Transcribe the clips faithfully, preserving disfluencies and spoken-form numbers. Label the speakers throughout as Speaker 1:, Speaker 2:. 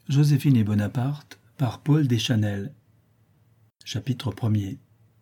Speaker 1: Joséphine et Bonaparte par Paul Deschanel. Chapitre premier.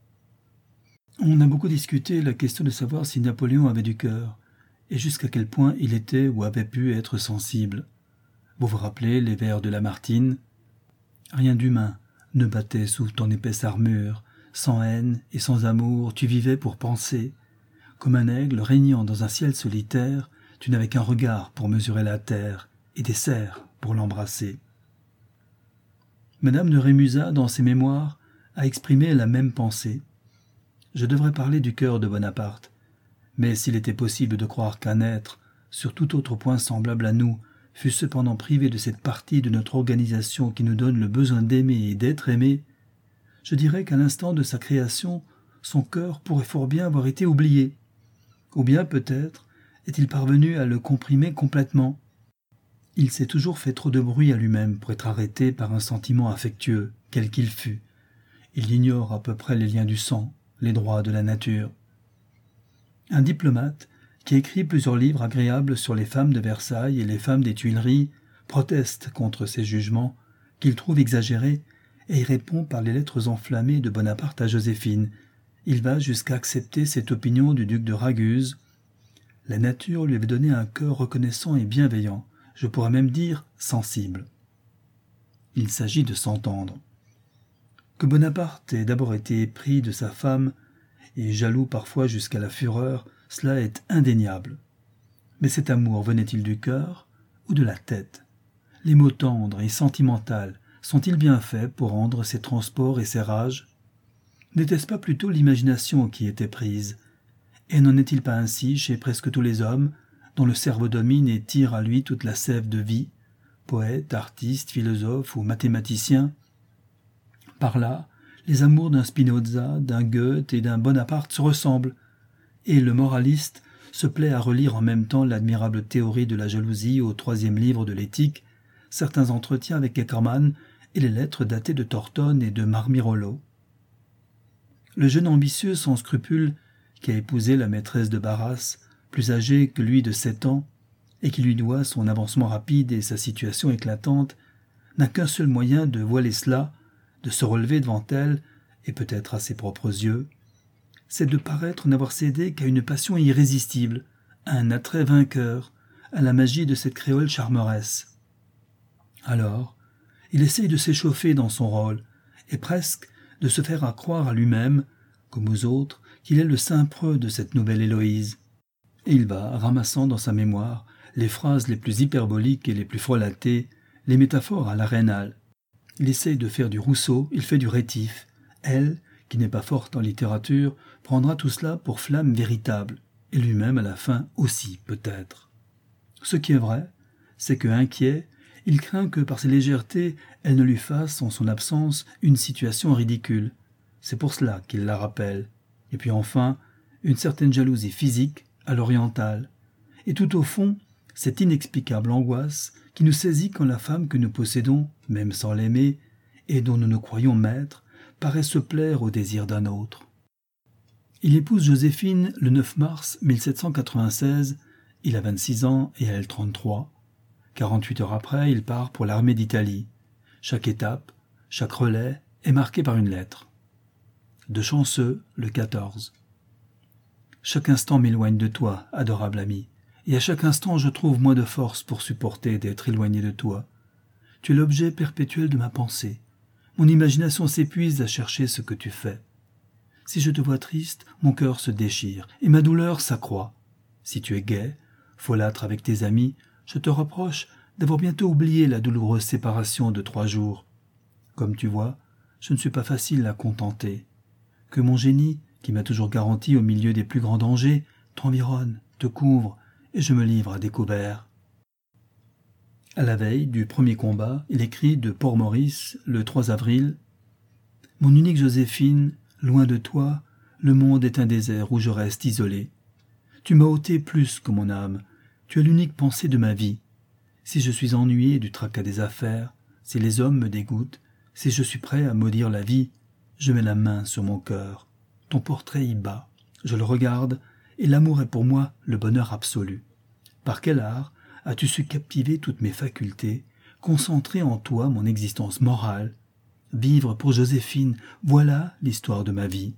Speaker 1: On a beaucoup discuté la question de savoir si Napoléon avait du cœur, et jusqu'à quel point il était ou avait pu être sensible. Vous vous rappelez les vers de Lamartine ? Rien d'humain ne battait sous ton épaisse armure, sans haine et sans amour, tu vivais pour penser. Comme un aigle régnant dans un ciel solitaire, tu n'avais qu'un regard pour mesurer la terre, et des cerfs pour l'embrasser. Madame de Rémusat, dans ses mémoires, a exprimé la même pensée. Je devrais parler du cœur de Bonaparte, mais s'il était possible de croire qu'un être, sur tout autre point semblable à nous, fût cependant privé de cette partie de notre organisation qui nous donne le besoin d'aimer et d'être aimé, je dirais qu'à l'instant de sa création, son cœur pourrait fort bien avoir été oublié. Ou bien, peut-être, est-il parvenu à le comprimer complètement. Il s'est toujours fait trop de bruit à lui-même pour être arrêté par un sentiment affectueux, quel qu'il fût. Il ignore à peu près les liens du sang, les droits de la nature. Un diplomate, qui écrit plusieurs livres agréables sur les femmes de Versailles et les femmes des Tuileries, proteste contre ces jugements, qu'il trouve exagérés, et y répond par les lettres enflammées de Bonaparte à Joséphine. Il va jusqu'à accepter cette opinion du duc de Raguse. La nature lui avait donné un cœur reconnaissant et bienveillant, je pourrais même dire sensible. Il s'agit de s'entendre. Que Bonaparte ait d'abord été épris de sa femme, et jaloux parfois jusqu'à la fureur, cela est indéniable. Mais cet amour venait-il du cœur ou de la tête? Les mots tendres et sentimentaux sont-ils bien faits pour rendre ces transports et ces rages? N'était-ce pas plutôt l'imagination qui était prise? Et n'en est-il pas ainsi chez presque tous les hommes, dont le cerveau domine et tire à lui toute la sève de vie, poètes, artistes, philosophes ou mathématiciens? Par là, les amours d'un Spinoza, d'un Goethe et d'un Bonaparte se ressemblent, et le moraliste se plaît à relire en même temps l'admirable théorie de la jalousie au troisième livre de l'éthique, certains entretiens avec Eckermann et les lettres datées de Tortone et de Marmirolo. Le jeune ambitieux sans scrupules, qui a épousé la maîtresse de Barras, plus âgée que lui de sept ans, et qui lui doit son avancement rapide et sa situation éclatante, n'a qu'un seul moyen de voiler cela, de se relever devant elle, et peut-être à ses propres yeux, c'est de paraître n'avoir cédé qu'à une passion irrésistible, à un attrait vainqueur, à la magie de cette créole charmeresse. Alors, il essaye de s'échauffer dans son rôle, et presque de se faire à croire à lui-même, comme aux autres, qu'il est le saint preux de cette nouvelle Héloïse. Et il va, ramassant dans sa mémoire les phrases les plus hyperboliques et les plus frelatées, les métaphores à la Raynal. Il essaye de faire du Rousseau, il fait du Rétif. Elle, qui n'est pas forte en littérature, prendra tout cela pour flamme véritable, et lui-même à la fin aussi, peut-être. Ce qui est vrai, c'est que, inquiet, il craint que par ses légèretés, elle ne lui fasse, en son absence, une situation ridicule. C'est pour cela qu'il la rappelle. Et puis enfin, une certaine jalousie physique à l'orientale. Et tout au fond, cette inexplicable angoisse qui nous saisit quand la femme que nous possédons, même sans l'aimer, et dont nous nous croyons maîtres, paraît se plaire au désir d'un autre. Il épouse Joséphine le neuf mars mille sept cent quatre-vingt-seize, il a vingt-six ans et elle trente-trois. quarante-huit heures après, il part pour l'armée d'Italie. Chaque étape, chaque relais est marqué par une lettre. De Chanceux, le quatorze. Chaque instant m'éloigne de toi, adorable ami, et à chaque instant je trouve moins de force pour supporter d'être éloigné de toi. Tu es l'objet perpétuel de ma pensée. Mon imagination s'épuise à chercher ce que tu fais. Si je te vois triste, mon cœur se déchire, et ma douleur s'accroît. Si tu es gai, folâtre avec tes amis, je te reproche d'avoir bientôt oublié la douloureuse séparation de trois jours. Comme tu vois, je ne suis pas facile à contenter. Que mon génie, qui m'a toujours garanti au milieu des plus grands dangers, t'environne, te couvre, et je me livre à découvert. À la veille du premier combat, il écrit de Port-Maurice, le trois avril, « Mon unique Joséphine, loin de toi, le monde est un désert où je reste isolé. Tu m'as ôté plus que mon âme, tu es l'unique pensée de ma vie. Si je suis ennuyé du tracas des affaires, si les hommes me dégoûtent, si je suis prêt à maudire la vie, je mets la main sur mon cœur. Ton portrait y bat, je le regarde, et l'amour est pour moi le bonheur absolu. Par quel art as-tu su captiver toutes mes facultés, concentrer en toi mon existence morale, vivre pour Joséphine, voilà l'histoire de ma vie.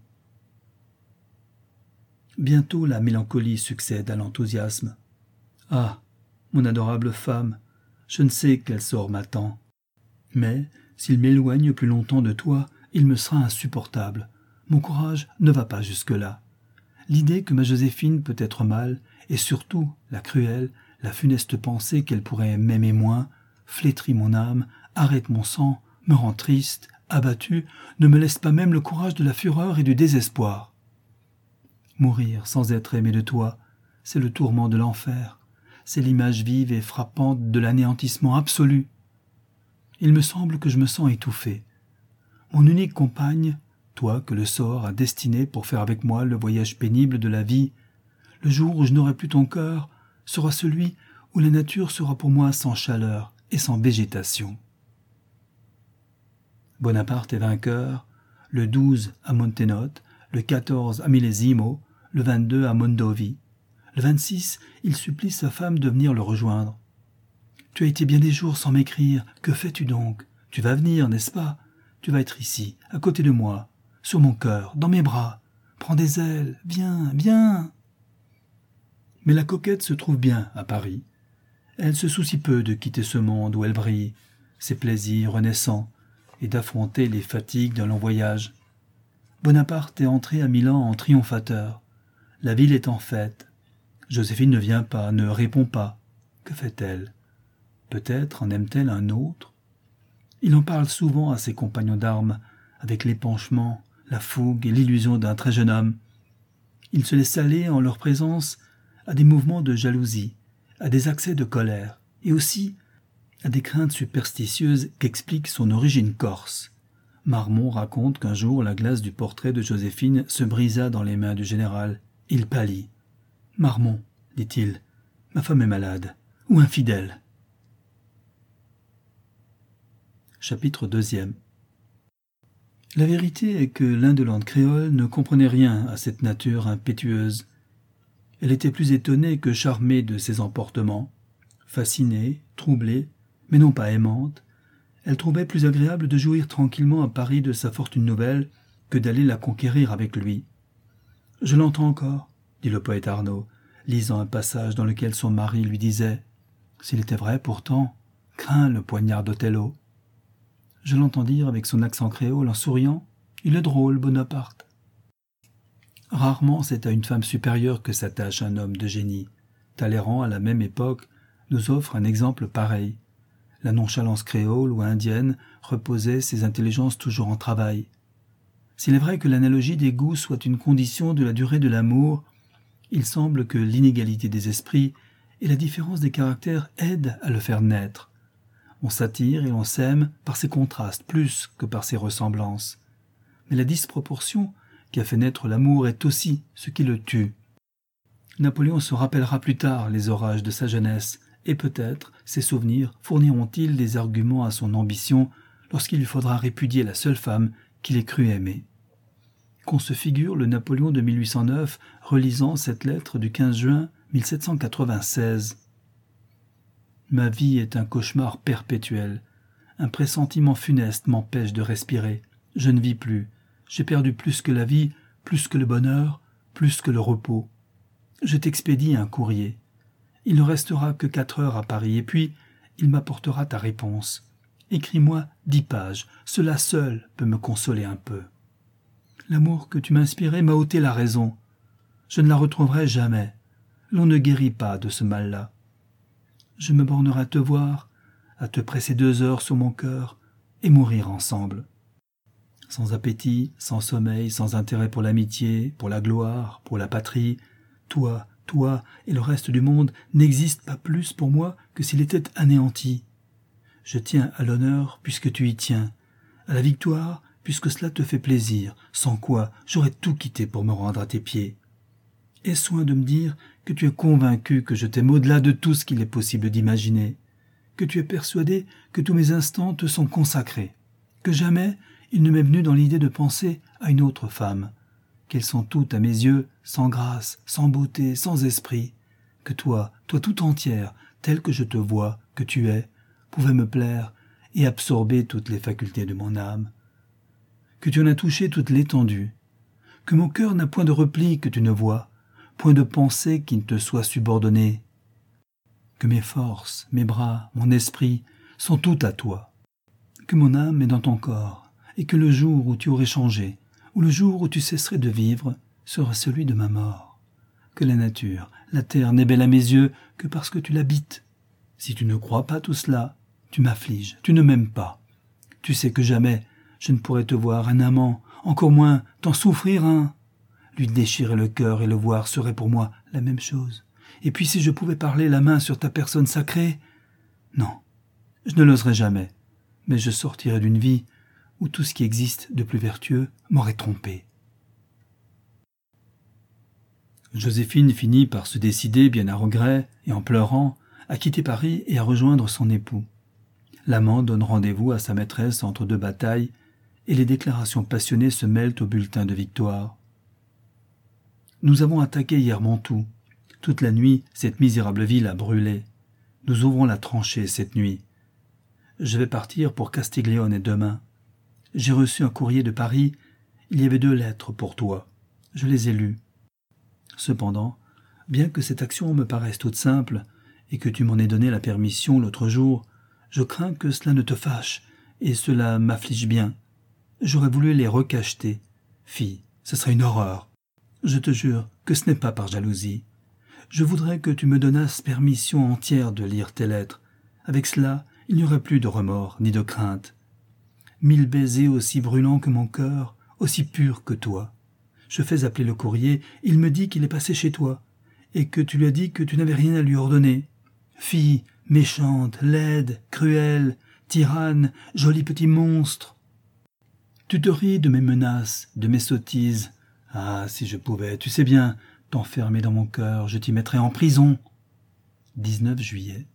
Speaker 1: Bientôt la mélancolie succède à l'enthousiasme. Ah, mon adorable femme, je ne sais quel sort m'attend. Mais, s'il m'éloigne plus longtemps de toi, il me sera insupportable. Mon courage ne va pas jusque-là. L'idée que ma Joséphine peut être mal, et surtout la cruelle, la funeste pensée qu'elle pourrait m'aimer moins, flétrit mon âme, arrête mon sang, me rend triste, abattu, ne me laisse pas même le courage de la fureur et du désespoir. Mourir sans être aimé de toi, c'est le tourment de l'enfer, c'est l'image vive et frappante de l'anéantissement absolu. Il me semble que je me sens étouffé. Mon unique compagne, toi que le sort a destiné pour faire avec moi le voyage pénible de la vie, le jour où je n'aurai plus ton cœur, sera celui où la nature sera pour moi sans chaleur et sans végétation. Bonaparte est vainqueur, le douze à Montenotte, le quatorze à Millesimo, le vingt-deux à Mondovi. Le vingt-six, il supplie sa femme de venir le rejoindre. « Tu as été bien des jours sans m'écrire, que fais-tu donc? Tu vas venir, n'est-ce pas? Tu vas être ici, à côté de moi, sur mon cœur, dans mes bras. Prends des ailes, viens, viens !» Mais la coquette se trouve bien à Paris. Elle se soucie peu de quitter ce monde où elle brille, ses plaisirs renaissants, et d'affronter les fatigues d'un long voyage. Bonaparte est entré à Milan en triomphateur. La ville est en fête. Joséphine ne vient pas, ne répond pas. Que fait-elle? Peut-être en aime-t-elle un autre? Il en parle souvent à ses compagnons d'armes, avec l'épanchement, la fougue et l'illusion d'un très jeune homme. Il se laisse aller en leur présence à des mouvements de jalousie, à des accès de colère, et aussi à des craintes superstitieuses qu'explique son origine corse. Marmont raconte qu'un jour la glace du portrait de Joséphine se brisa dans les mains du général. Il pâlit. « Marmont, dit-il, ma femme est malade, ou infidèle. » Chapitre deuxième. La vérité est que l'indolente créole ne comprenait rien à cette nature impétueuse. Elle était plus étonnée que charmée de ses emportements. Fascinée, troublée, mais non pas aimante, elle trouvait plus agréable de jouir tranquillement à Paris de sa fortune nouvelle que d'aller la conquérir avec lui. « Je l'entends encore, » dit le poète Arnaud, lisant un passage dans lequel son mari lui disait « S'il était vrai pourtant, crains le poignard d'Othello. » Je l'entends dire avec son accent créole en souriant « Il est drôle, Bonaparte. » Rarement c'est à une femme supérieure que s'attache un homme de génie. Talleyrand, à la même époque, nous offre un exemple pareil. La nonchalance créole ou indienne reposait ses intelligences toujours en travail. S'il est vrai que l'analogie des goûts soit une condition de la durée de l'amour, il semble que l'inégalité des esprits et la différence des caractères aident à le faire naître. On s'attire et on s'aime par ces contrastes plus que par ces ressemblances. Mais la disproportion qui a fait naître l'amour est aussi ce qui le tue. Napoléon se rappellera plus tard les orages de sa jeunesse, et peut-être ces souvenirs fourniront-ils des arguments à son ambition lorsqu'il lui faudra répudier la seule femme qu'il ait cru aimer. Qu'on se figure le Napoléon de mille huit cent neuf relisant cette lettre du quinze juin mille sept cent quatre-vingt-seize. Ma vie est un cauchemar perpétuel. Un pressentiment funeste m'empêche de respirer. Je ne vis plus. J'ai perdu plus que la vie, plus que le bonheur, plus que le repos. Je t'expédie un courrier. Il ne restera que quatre heures à Paris, et puis il m'apportera ta réponse. Écris-moi dix pages, cela seul peut me consoler un peu. L'amour que tu m'inspirais m'a ôté la raison. Je ne la retrouverai jamais. L'on ne guérit pas de ce mal-là. Je me bornerai à te voir, à te presser deux heures sur mon cœur, et mourir ensemble. Sans appétit, sans sommeil, sans intérêt pour l'amitié, pour la gloire, pour la patrie, toi, toi et le reste du monde n'existent pas plus pour moi que s'il était anéanti. Je tiens à l'honneur puisque tu y tiens, à la victoire puisque cela te fait plaisir, sans quoi j'aurais tout quitté pour me rendre à tes pieds. Aie soin de me dire que tu es convaincu que je t'aime au-delà de tout ce qu'il est possible d'imaginer, que tu es persuadé que tous mes instants te sont consacrés, que jamais il ne m'est venu dans l'idée de penser à une autre femme, qu'elles sont toutes à mes yeux sans grâce, sans beauté, sans esprit, que toi, toi tout entière, telle que je te vois, que tu es, pouvait me plaire et absorber toutes les facultés de mon âme, que tu en as touché toute l'étendue, que mon cœur n'a point de repli que tu ne vois, point de pensée qui ne te soit subordonnée, que mes forces, mes bras, mon esprit sont tout à toi, que mon âme est dans ton corps, et que le jour où tu aurais changé, ou le jour où tu cesserais de vivre, sera celui de ma mort, que la nature, la terre n'est belle à mes yeux que parce que tu l'habites. Si tu ne crois pas tout cela, tu m'affliges, tu ne m'aimes pas. Tu sais que jamais je ne pourrais te voir un amant, encore moins t'en souffrir un. Lui déchirer le cœur et le voir serait pour moi la même chose. Et puis si je pouvais parler la main sur ta personne sacrée, non, je ne l'oserais jamais, mais je sortirais d'une vie où tout ce qui existe de plus vertueux m'aurait trompé. Joséphine finit par se décider, bien à regret et en pleurant, à quitter Paris et à rejoindre son époux. L'amant donne rendez-vous à sa maîtresse entre deux batailles et les déclarations passionnées se mêlent au bulletin de victoire. Nous avons attaqué hier Mantoue. Toute la nuit, cette misérable ville a brûlé. Nous ouvrons la tranchée cette nuit. Je vais partir pour Castiglione demain. J'ai reçu un courrier de Paris. Il y avait deux lettres pour toi. Je les ai lues. Cependant, bien que cette action me paraisse toute simple et que tu m'en aies donné la permission l'autre jour, je crains que cela ne te fâche et cela m'afflige bien. J'aurais voulu les recacheter. Fille, ce serait une horreur. Je te jure que ce n'est pas par jalousie. Je voudrais que tu me donnasses permission entière de lire tes lettres. Avec cela, il n'y aurait plus de remords ni de crainte. Mille baisers aussi brûlants que mon cœur, aussi purs que toi. Je fais appeler le courrier, il me dit qu'il est passé chez toi, et que tu lui as dit que tu n'avais rien à lui ordonner. Fille, méchante, laide, cruelle, tyranne, joli petit monstre. Tu te ris de mes menaces, de mes sottises. Ah, si je pouvais, tu sais bien, t'enfermer dans mon cœur, je t'y mettrais en prison. dix-neuf juillet.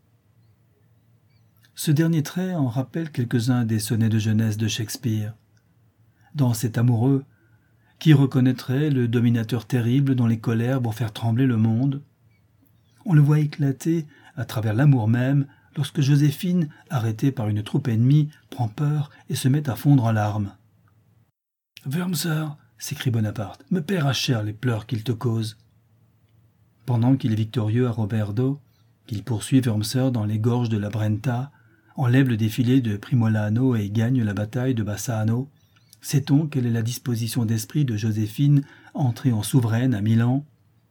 Speaker 1: Ce dernier trait en rappelle quelques-uns des sonnets de jeunesse de Shakespeare. Dans cet amoureux, qui reconnaîtrait le dominateur terrible dont les colères vont faire trembler le monde? On le voit éclater à travers l'amour même lorsque Joséphine, arrêtée par une troupe ennemie, prend peur et se met à fondre en larmes. « Wurmser !» s'écrie Bonaparte, « me paiera cher les pleurs qu'il te cause. » Pendant qu'il est victorieux à Roberdo, qu'il poursuit Wurmser dans les gorges de la Brenta, enlève le défilé de Primolano et gagne la bataille de Bassano, sait-on quelle est la disposition d'esprit de Joséphine, entrée en souveraine à Milan?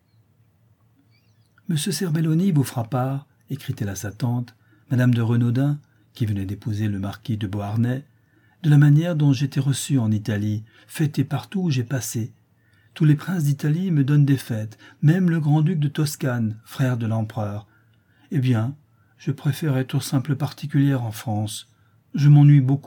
Speaker 1: « Monsieur Serbelloni vous fera part, écrit-elle à sa tante, Madame de Renaudin, qui venait d'épouser le marquis de Beauharnais, de la manière dont j'étais reçue en Italie, fêtée partout où j'ai passé. Tous les princes d'Italie me donnent des fêtes, même le grand-duc de Toscane, frère de l'empereur. Eh bien, je préfère être simple particulière en France. Je m'ennuie beaucoup. »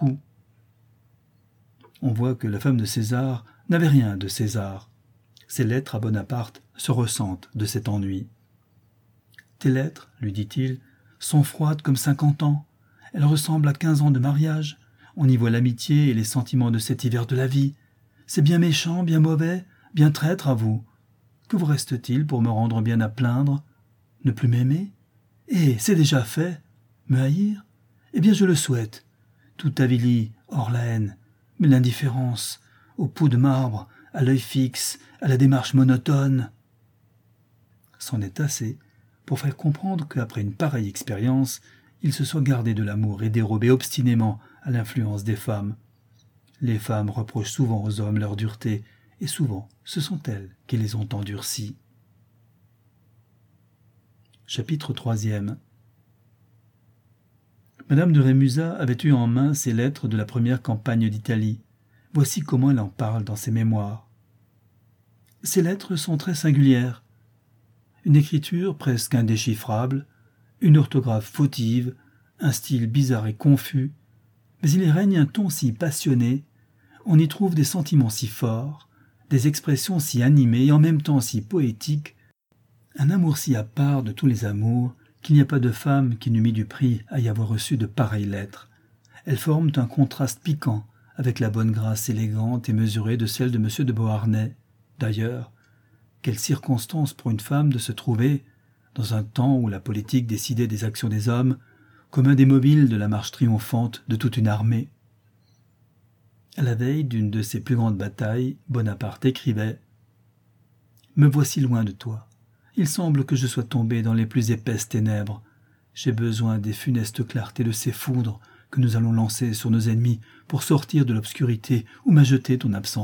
Speaker 1: On voit que la femme de César n'avait rien de César. Ses lettres à Bonaparte se ressentent de cet ennui. « Tes lettres, lui dit-il, sont froides comme cinquante ans. Elles ressemblent à quinze ans de mariage. On y voit l'amitié et les sentiments de cet hiver de la vie. C'est bien méchant, bien mauvais, bien traître à vous. Que vous reste-t-il pour me rendre bien à plaindre? Ne plus m'aimer? Eh, c'est déjà fait. Me haïr? Eh bien, je le souhaite. Tout avilie, hors la haine. Mais l'indifférence, au pouls de marbre, à l'œil fixe, à la démarche monotone. » C'en est assez pour faire comprendre qu'après une pareille expérience, il se soit gardé de l'amour et dérobé obstinément à l'influence des femmes. Les femmes reprochent souvent aux hommes leur dureté, et souvent ce sont elles qui les ont endurcis. Chapitre troisième. Madame de Rémusat avait eu en main ses lettres de la première campagne d'Italie. Voici comment elle en parle dans ses mémoires. Ces lettres sont très singulières. Une écriture presque indéchiffrable, une orthographe fautive, un style bizarre et confus, mais il y règne un ton si passionné, on y trouve des sentiments si forts, des expressions si animées et en même temps si poétiques, un amour si à part de tous les amours, qu'il n'y a pas de femme qui n'eût mis du prix à y avoir reçu de pareilles lettres. Elles forment un contraste piquant avec la bonne grâce élégante et mesurée de celle de M. de Beauharnais. D'ailleurs, quelle circonstance pour une femme de se trouver, dans un temps où la politique décidait des actions des hommes, comme un des mobiles de la marche triomphante de toute une armée. À la veille d'une de ses plus grandes batailles, Bonaparte écrivait « Me voici loin de toi. Il semble que je sois tombé dans les plus épaisses ténèbres. J'ai besoin des funestes clartés de ces foudres que nous allons lancer sur nos ennemis pour sortir de l'obscurité où m'a jeté ton absence. »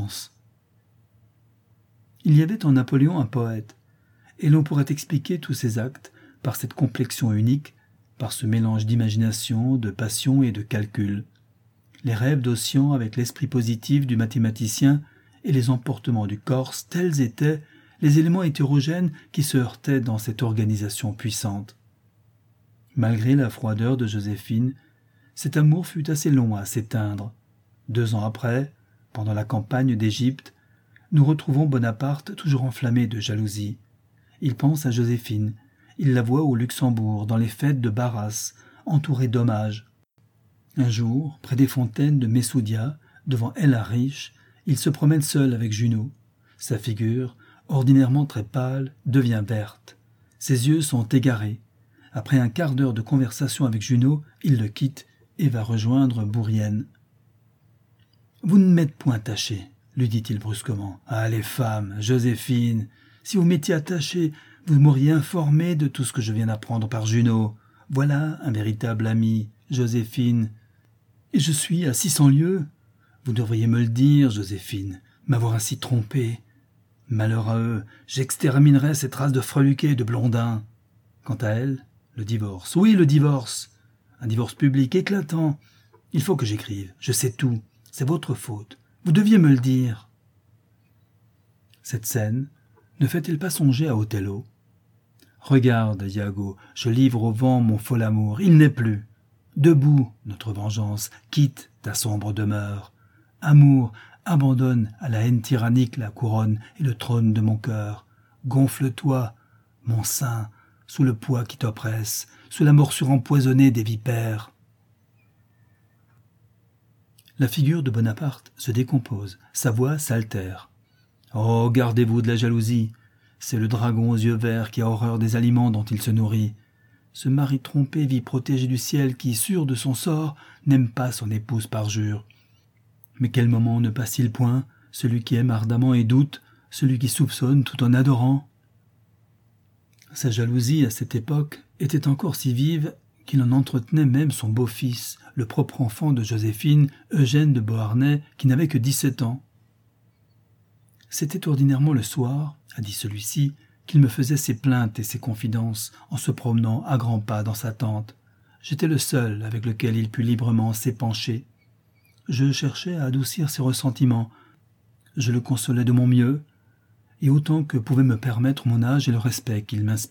Speaker 1: Il y avait en Napoléon un poète, et l'on pourrait expliquer tous ses actes par cette complexion unique, par ce mélange d'imagination, de passion et de calcul. Les rêves d'Ossian avec l'esprit positif du mathématicien et les emportements du Corse, tels étaient les éléments hétérogènes qui se heurtaient dans cette organisation puissante. Malgré la froideur de Joséphine, cet amour fut assez long à s'éteindre. Deux ans après, pendant la campagne d'Égypte, nous retrouvons Bonaparte toujours enflammé de jalousie. Il pense à Joséphine, il la voit au Luxembourg, dans les fêtes de Barras, entourée d'hommages. Un jour, près des fontaines de Messoudia, devant El Arish, il se promène seul avec Junot. Sa figure, ordinairement très pâle, devient verte. Ses yeux sont égarés. Après un quart d'heure de conversation avec Junot, il le quitte et va rejoindre Bourrienne. « Vous ne m'êtes point taché, lui dit-il brusquement. « Ah, les femmes, Joséphine, si vous m'étiez attaché, vous m'auriez informé de tout ce que je viens d'apprendre par Junot. Voilà un véritable ami, Joséphine. Et je suis à six cents lieues. Vous devriez me le dire, Joséphine, m'avoir ainsi trompé. Malheur à eux, j'exterminerai cette race de freluquets et de blondins. Quant à elle, le divorce. Oui, le divorce. Un divorce public éclatant. Il faut que j'écrive. Je sais tout. C'est votre faute. Vous deviez me le dire. » Cette scène ne fait-il pas songer à Othello ? « Regarde, Iago, je livre au vent mon fol amour. Il n'est plus. Debout, notre vengeance, quitte ta sombre demeure. Amour, abandonne à la haine tyrannique la couronne et le trône de mon cœur. Gonfle-toi, mon sein, sous le poids qui t'oppresse, sous la morsure empoisonnée des vipères. » La figure de Bonaparte se décompose, sa voix s'altère. « Oh, gardez-vous de la jalousie. C'est le dragon aux yeux verts qui a horreur des aliments dont il se nourrit. Ce mari trompé vit protégé du ciel qui, sûr de son sort, n'aime pas son épouse parjure. Mais quel moment ne passe-t-il point, celui qui aime ardemment et doute, celui qui soupçonne tout en adorant ?» Sa jalousie, à cette époque, était encore si vive qu'il en entretenait même son beau-fils, le propre enfant de Joséphine, Eugène de Beauharnais, qui n'avait que dix-sept ans. « C'était ordinairement le soir, a dit celui-ci, qu'il me faisait ses plaintes et ses confidences en se promenant à grands pas dans sa tente. J'étais le seul avec lequel il put librement s'épancher. Je cherchais à adoucir ses ressentiments. Je le consolais de mon mieux, et autant que pouvait me permettre mon âge et le respect qu'il m'inspirait. »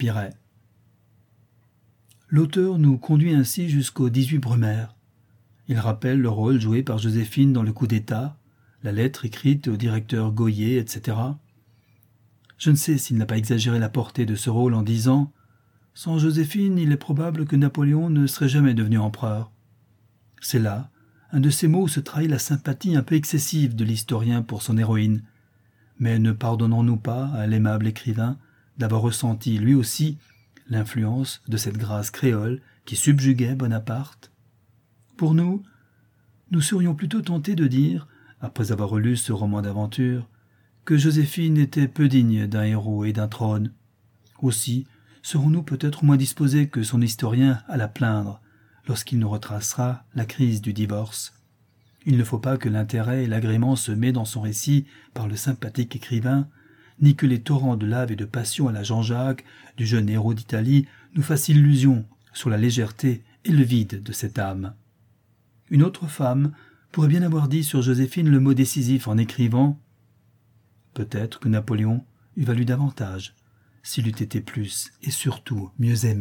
Speaker 1: L'auteur nous conduit ainsi jusqu'au dix-huit Brumaire. Il rappelle le rôle joué par Joséphine dans le coup d'État, la lettre écrite au directeur Goyer, et cetera. Je ne sais s'il n'a pas exagéré la portée de ce rôle en disant « Sans Joséphine, il est probable que Napoléon ne serait jamais devenu empereur. » C'est là un de ces mots où se trahit la sympathie un peu excessive de l'historien pour son héroïne. Mais ne pardonnons-nous pas à l'aimable écrivain d'avoir ressenti lui aussi l'influence de cette grâce créole qui subjuguait Bonaparte? Pour nous, nous serions plutôt tentés de dire, après avoir relu ce roman d'aventure, que Joséphine était peu digne d'un héros et d'un trône. Aussi serons-nous peut-être moins disposés que son historien à la plaindre lorsqu'il nous retracera la crise du divorce. Il ne faut pas que l'intérêt et l'agrément semés dans son récit par le sympathique écrivain, ni que les torrents de lave et de passion à la Jean-Jacques du jeune héros d'Italie nous fassent illusion sur la légèreté et le vide de cette âme. Une autre femme pourrait bien avoir dit sur Joséphine le mot décisif en écrivant « Peut-être que Napoléon eût valu davantage s'il eût été plus et surtout mieux aimé. »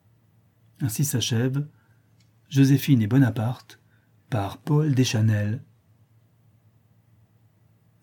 Speaker 1: Ainsi s'achève Joséphine et Bonaparte par Paul Deschanel.